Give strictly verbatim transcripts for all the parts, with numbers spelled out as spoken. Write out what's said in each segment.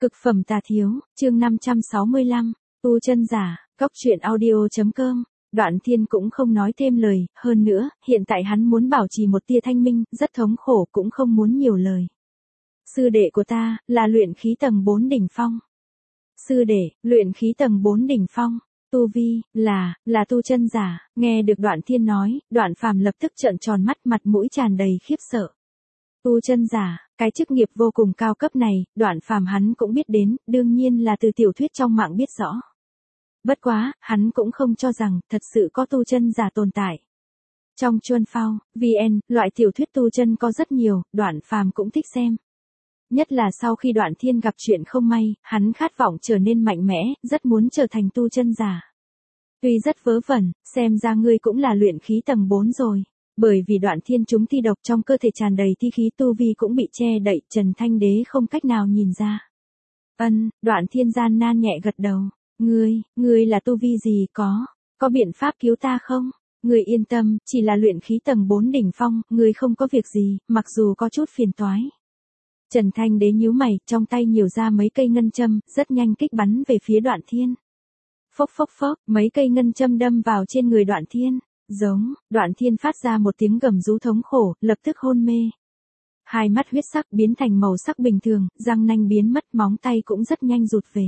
Cực phẩm tà thiếu, chương năm trăm sáu mươi lăm, tu chân giả, cóc truyện audio.com. Đoạn Thiên cũng không nói thêm lời, hơn nữa, hiện tại hắn muốn bảo trì một tia thanh minh, rất thống khổ cũng không muốn nhiều lời. Sư đệ của ta, là luyện khí tầng bốn đỉnh phong. Sư đệ, luyện khí tầng bốn đỉnh phong. Tu vi, là, là tu chân giả. Nghe được Đoạn Thiên nói, Đoạn Phàm lập tức trợn tròn mắt, mặt mũi tràn đầy khiếp sợ. Tu chân giả, cái chức nghiệp vô cùng cao cấp này, Đoạn Phàm hắn cũng biết đến, đương nhiên là từ tiểu thuyết trong mạng biết rõ. Bất quá, hắn cũng không cho rằng, thật sự có tu chân giả tồn tại. Trong Chuân Phao, vê en, loại tiểu thuyết tu chân có rất nhiều, Đoạn Phàm cũng thích xem. Nhất là sau khi Đoạn Thiên gặp chuyện không may, hắn khát vọng trở nên mạnh mẽ, rất muốn trở thành tu chân giả. Tuy rất vớ vẩn, xem ra ngươi cũng là luyện khí tầng bốn rồi. Bởi vì Đoạn Thiên trúng thi độc trong cơ thể tràn đầy thi khí, tu vi cũng bị che đậy, Trần Thanh Đế không cách nào nhìn ra. Ân, Đoạn Thiên gian nan nhẹ gật đầu. Ngươi, ngươi là tu vi gì có, có biện pháp cứu ta không? Ngươi yên tâm, chỉ là luyện khí tầng bốn đỉnh phong, ngươi không có việc gì, mặc dù có chút phiền toái. Trần Thanh Đế nhíu mày, trong tay nhiều ra mấy cây ngân châm, rất nhanh kích bắn về phía Đoạn Thiên. Phốc phốc phốc, mấy cây ngân châm đâm vào trên người Đoạn Thiên. Giống, Đoạn Thiên phát ra một tiếng gầm rú thống khổ, lập tức hôn mê. Hai mắt huyết sắc biến thành màu sắc bình thường, răng nanh biến mất, móng tay cũng rất nhanh rụt về.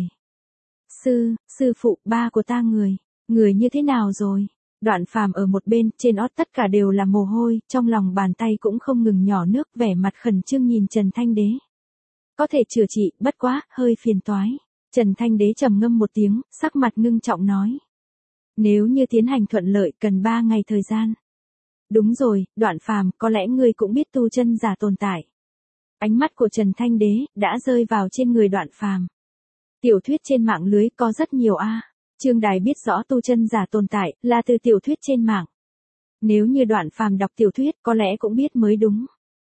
Sư, sư phụ, ba của ta người, người như thế nào rồi? Đoạn Phàm ở một bên, trên ót tất cả đều là mồ hôi, trong lòng bàn tay cũng không ngừng nhỏ nước, vẻ mặt khẩn trương nhìn Trần Thanh Đế. Có thể chữa trị, bất quá, hơi phiền toái. Trần Thanh Đế trầm ngâm một tiếng, sắc mặt ngưng trọng nói. Nếu như tiến hành thuận lợi cần ba ngày thời gian. Đúng rồi, Đoạn Phàm, có lẽ ngươi cũng biết tu chân giả tồn tại. Ánh mắt của Trần Thanh Đế đã rơi vào trên người Đoạn Phàm. Tiểu thuyết trên mạng lưới có rất nhiều a. Trương Đài biết rõ tu chân giả tồn tại là từ tiểu thuyết trên mạng. Nếu như Đoạn Phàm đọc tiểu thuyết có lẽ cũng biết mới đúng.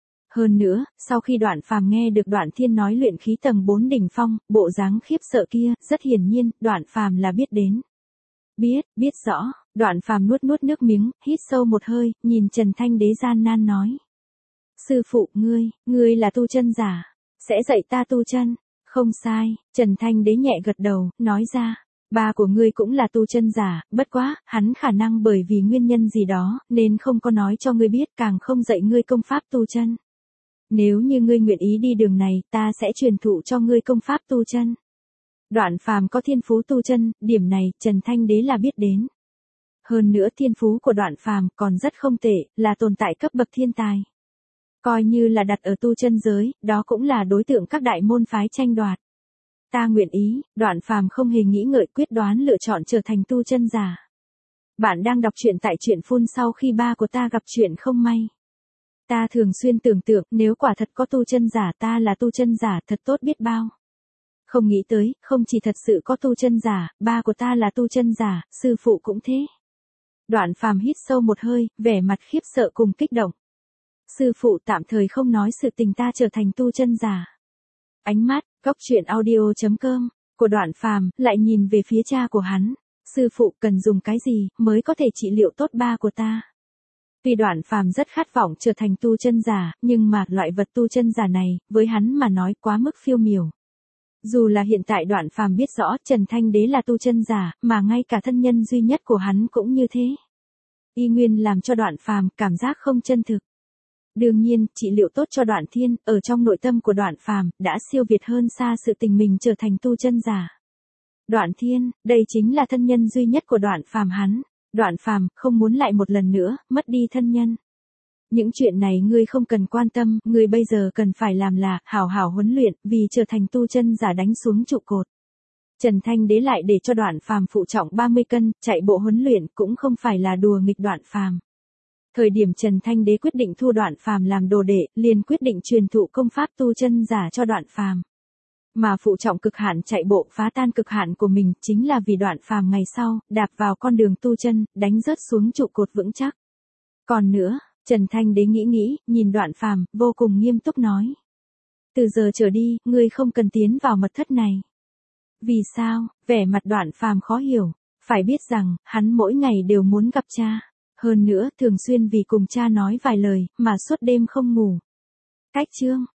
Hơn nữa, sau khi Đoạn Phàm nghe được Đoạn Thiên nói luyện khí tầng bốn đỉnh phong, bộ dáng khiếp sợ kia, rất hiển nhiên, Đoạn Phàm là biết đến. Biết, biết rõ, Đoạn Phàm nuốt nuốt nước miếng, hít sâu một hơi, nhìn Trần Thanh Đế gian nan nói. Sư phụ, ngươi, ngươi là tu chân giả, sẽ dạy ta tu chân. Không sai, Trần Thanh Đế nhẹ gật đầu, nói ra. Ba của ngươi cũng là tu chân giả, bất quá, hắn khả năng bởi vì nguyên nhân gì đó, nên không có nói cho ngươi biết, càng không dạy ngươi công pháp tu chân. Nếu như ngươi nguyện ý đi đường này, ta sẽ truyền thụ cho ngươi công pháp tu chân. Đoạn Phàm có thiên phú tu chân, điểm này, Trần Thanh Đế là biết đến. Hơn nữa thiên phú của Đoạn Phàm còn rất không tệ, là tồn tại cấp bậc thiên tài. Coi như là đặt ở tu chân giới, đó cũng là đối tượng các đại môn phái tranh đoạt. Ta nguyện ý, Đoạn Phàm không hề nghĩ ngợi quyết đoán lựa chọn trở thành tu chân giả. Bạn đang đọc truyện tại truyện phun sau khi ba của ta gặp chuyện không may. Ta thường xuyên tưởng tượng nếu quả thật có tu chân giả, ta là tu chân giả thật tốt biết bao. Không nghĩ tới, không chỉ thật sự có tu chân giả, ba của ta là tu chân giả, sư phụ cũng thế. Đoạn Phàm hít sâu một hơi, vẻ mặt khiếp sợ cùng kích động. Sư phụ tạm thời không nói sự tình ta trở thành tu chân giả. Ánh mắt, cóc truyện audio.com, của Đoạn Phàm lại nhìn về phía cha của hắn. Sư phụ cần dùng cái gì mới có thể trị liệu tốt ba của ta? Tuy Đoạn Phàm rất khát vọng trở thành tu chân giả, nhưng mà loại vật tu chân giả này, với hắn mà nói quá mức phiêu miểu. Dù là hiện tại Đoạn Phàm biết rõ Trần Thanh Đế là tu chân giả, mà ngay cả thân nhân duy nhất của hắn cũng như thế. Y nguyên làm cho Đoạn Phàm cảm giác không chân thực. Đương nhiên, trị liệu tốt cho Đoạn Thiên, ở trong nội tâm của Đoạn Phàm đã siêu việt hơn xa sự tình mình trở thành tu chân giả. Đoạn Thiên, đây chính là thân nhân duy nhất của Đoạn Phàm hắn. Đoạn Phàm không muốn lại một lần nữa mất đi thân nhân. Những chuyện này ngươi không cần quan tâm, ngươi bây giờ cần phải làm là hảo hảo huấn luyện, vì trở thành tu chân giả đánh xuống trụ cột. Trần Thanh Đế lại để cho Đoạn Phàm phụ trọng ba mươi cân, chạy bộ huấn luyện cũng không phải là đùa nghịch Đoạn Phàm. Thời điểm Trần Thanh Đế quyết định thu Đoạn Phàm làm đồ đệ, liền quyết định truyền thụ công pháp tu chân giả cho Đoạn Phàm. Mà phụ trọng cực hạn chạy bộ phá tan cực hạn của mình chính là vì Đoạn Phàm ngày sau đạp vào con đường tu chân, đánh rớt xuống trụ cột vững chắc. Còn nữa, Trần Thanh Đế nghĩ nghĩ, nhìn Đoạn Phàm, vô cùng nghiêm túc nói: "Từ giờ trở đi, ngươi không cần tiến vào mật thất này." Vì sao? Vẻ mặt Đoạn Phàm khó hiểu, phải biết rằng, hắn mỗi ngày đều muốn gặp cha. Hơn nữa, thường xuyên vì cùng cha nói vài lời, mà suốt đêm không ngủ. Cách chương,